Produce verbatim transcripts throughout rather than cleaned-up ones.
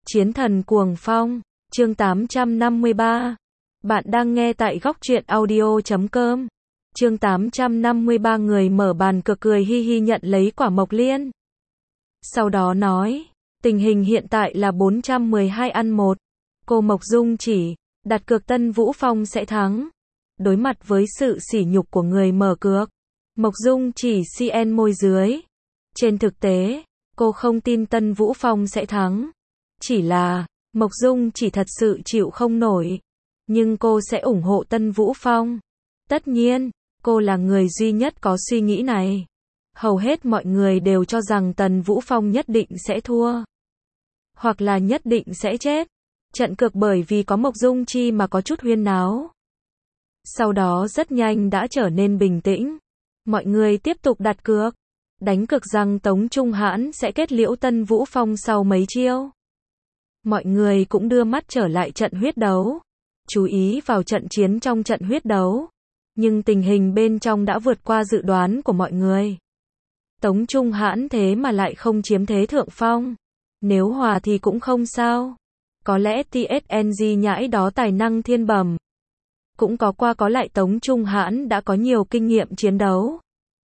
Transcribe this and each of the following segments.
Chiến thần cuồng phong, chương tám trăm năm mươi ba. Bạn đang nghe tại góc truyện audio chấm com. Chương tám trăm năm mươi ba người mở bàn cược cười hi hi nhận lấy quả mộc liên. Sau đó nói, tình hình hiện tại là bốn trăm mười hai ăn một. Cô Mộc Dung chỉ đặt cược Tân Vũ Phong sẽ thắng. Đối mặt với sự sỉ nhục của người mở cược, Mộc Dung chỉ cn môi dưới. Trên thực tế, cô không tin Tân Vũ Phong sẽ thắng. Chỉ là, Mộc Dung chỉ thật sự chịu không nổi. Nhưng cô sẽ ủng hộ Tân Vũ Phong. Tất nhiên, cô là người duy nhất có suy nghĩ này. Hầu hết mọi người đều cho rằng Tần Vũ Phong nhất định sẽ thua. Hoặc là nhất định sẽ chết. Trận cược bởi vì có Mộc Dung Chi mà có chút huyên náo. Sau đó rất nhanh đã trở nên bình tĩnh. Mọi người tiếp tục đặt cược. Đánh cược rằng Tống Trung Hãn sẽ kết liễu Tân Vũ Phong sau mấy chiêu. Mọi người cũng đưa mắt trở lại trận huyết đấu. Chú ý vào trận chiến trong trận huyết đấu. Nhưng tình hình bên trong đã vượt qua dự đoán của mọi người. Tống Trung Hãn thế mà lại không chiếm thế thượng phong. Nếu hòa thì cũng không sao. Có lẽ tê ét en giê nhãi đó tài năng thiên bẩm. Cũng có qua có lại Tống Trung Hãn đã có nhiều kinh nghiệm chiến đấu.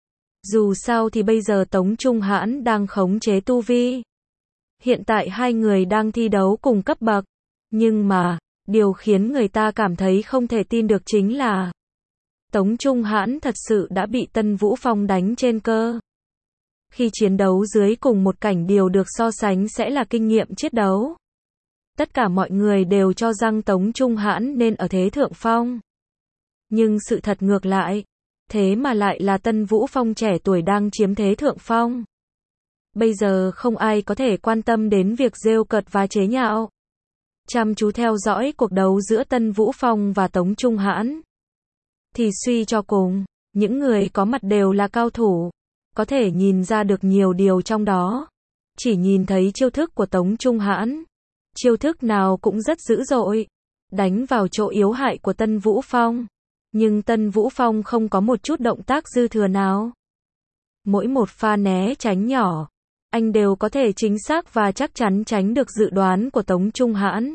Dù sao thì bây giờ Tống Trung Hãn đang khống chế tu vi. Hiện tại hai người đang thi đấu cùng cấp bậc. Nhưng mà, điều khiến người ta cảm thấy không thể tin được chính là Tống Trung Hãn thật sự đã bị Tân Vũ Phong đánh trên cơ. Khi chiến đấu dưới cùng một cảnh điều được so sánh sẽ là kinh nghiệm chiến đấu. Tất cả mọi người đều cho rằng Tống Trung Hãn nên ở thế thượng phong. Nhưng sự thật ngược lại. Thế mà lại là Tân Vũ Phong trẻ tuổi đang chiếm thế thượng phong. Bây giờ không ai có thể quan tâm đến việc rêu cợt và chế nhạo. Chăm chú theo dõi cuộc đấu giữa Tân Vũ Phong và Tống Trung Hãn. Thì suy cho cùng, những người có mặt đều là cao thủ. Có thể nhìn ra được nhiều điều trong đó. Chỉ nhìn thấy chiêu thức của Tống Trung Hãn. Chiêu thức nào cũng rất dữ dội. Đánh vào chỗ yếu hại của Tân Vũ Phong. Nhưng Tân Vũ Phong không có một chút động tác dư thừa nào. Mỗi một pha né tránh nhỏ, anh đều có thể chính xác và chắc chắn tránh được dự đoán của Tống Trung Hãn.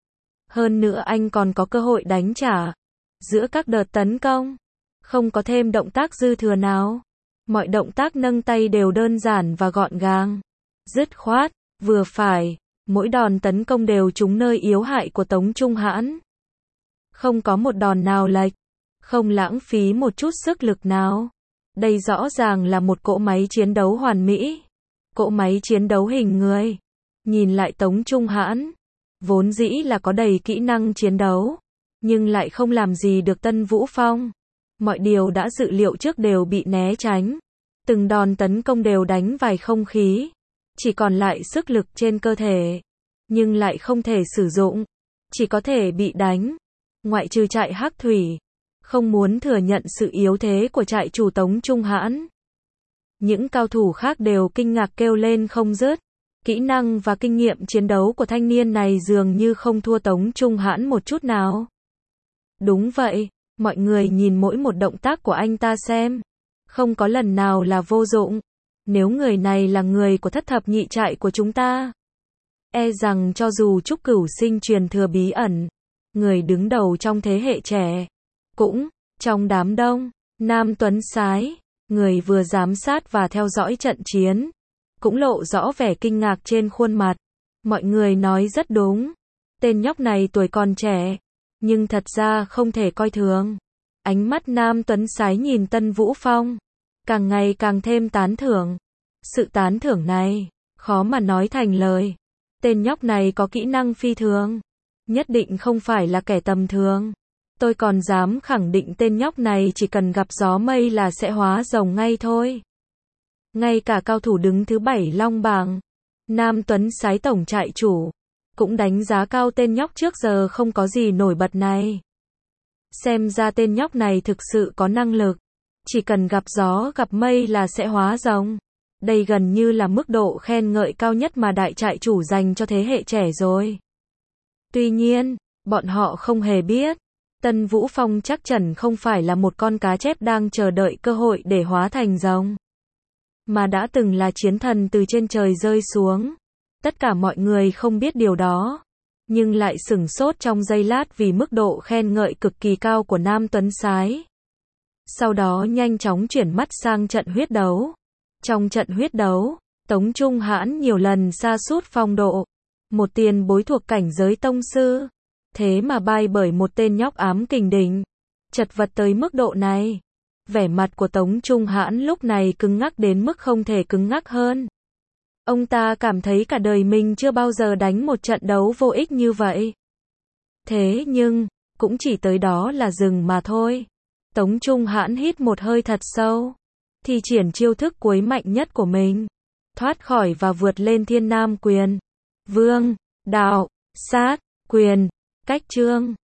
Hơn nữa anh còn có cơ hội đánh trả. Giữa các đợt tấn công, không có thêm động tác dư thừa nào. Mọi động tác nâng tay đều đơn giản và gọn gàng. Dứt khoát, vừa phải, mỗi đòn tấn công đều trúng nơi yếu hại của Tống Trung Hãn. Không có một đòn nào lệch. Không lãng phí một chút sức lực nào. Đây rõ ràng là một cỗ máy chiến đấu hoàn mỹ. Cỗ máy chiến đấu hình người. Nhìn lại Tống Trung Hãn. Vốn dĩ là có đầy kỹ năng chiến đấu. Nhưng lại không làm gì được Tân Vũ Phong. Mọi điều đã dự liệu trước đều bị né tránh. Từng đòn tấn công đều đánh vài không khí. Chỉ còn lại sức lực trên cơ thể. Nhưng lại không thể sử dụng. Chỉ có thể bị đánh. Ngoại trừ trại Hắc Thủy. Không muốn thừa nhận sự yếu thế của trại chủ Tống Trung Hãn. Những cao thủ khác đều kinh ngạc kêu lên không dứt. Kỹ năng và kinh nghiệm chiến đấu của thanh niên này dường như không thua Tống Trung Hãn một chút nào. Đúng vậy, mọi người nhìn mỗi một động tác của anh ta xem. Không có lần nào là vô dụng. Nếu người này là người của thất thập nhị trại của chúng ta. E rằng cho dù Trúc Cửu Sinh truyền thừa bí ẩn. Người đứng đầu trong thế hệ trẻ. Cũng, trong đám đông, Nam Tuấn Sái, người vừa giám sát và theo dõi trận chiến, cũng lộ rõ vẻ kinh ngạc trên khuôn mặt. Mọi người nói rất đúng. Tên nhóc này tuổi còn trẻ, nhưng thật ra không thể coi thường. Ánh mắt Nam Tuấn Sái nhìn Tân Vũ Phong, càng ngày càng thêm tán thưởng. Sự tán thưởng này, khó mà nói thành lời. Tên nhóc này có kỹ năng phi thường, nhất định không phải là kẻ tầm thường. Tôi còn dám khẳng định tên nhóc này chỉ cần gặp gió mây là sẽ hóa rồng ngay thôi. Ngay cả cao thủ đứng thứ bảy long bảng, Nam Tuấn Sái tổng trại chủ, cũng đánh giá cao tên nhóc trước giờ không có gì nổi bật này. Xem ra tên nhóc này thực sự có năng lực. Chỉ cần gặp gió gặp mây là sẽ hóa rồng. Đây gần như là mức độ khen ngợi cao nhất mà đại trại chủ dành cho thế hệ trẻ rồi. Tuy nhiên, bọn họ không hề biết. Tân Vũ Phong chắc chắn không phải là một con cá chép đang chờ đợi cơ hội để hóa thành rồng. Mà đã từng là chiến thần từ trên trời rơi xuống. Tất cả mọi người không biết điều đó, nhưng lại sửng sốt trong giây lát vì mức độ khen ngợi cực kỳ cao của Nam Tuấn Sái. Sau đó nhanh chóng chuyển mắt sang trận huyết đấu. Trong trận huyết đấu, Tống Trung Hãn nhiều lần sa sút phong độ. Một tiền bối thuộc cảnh giới tông sư. Thế mà bay bởi một tên nhóc ám kình đỉnh. Chật vật tới mức độ này. Vẻ mặt của Tống Trung Hãn lúc này cứng ngắc đến mức không thể cứng ngắc hơn. Ông ta cảm thấy cả đời mình chưa bao giờ đánh một trận đấu vô ích như vậy. Thế nhưng, cũng chỉ tới đó là dừng mà thôi. Tống Trung Hãn hít một hơi thật sâu, thi triển chiêu thức cuối mạnh nhất của mình, thoát khỏi và vượt lên Thiên Nam quyền, Vương, Đạo, Sát, Quyền, Cách Trương.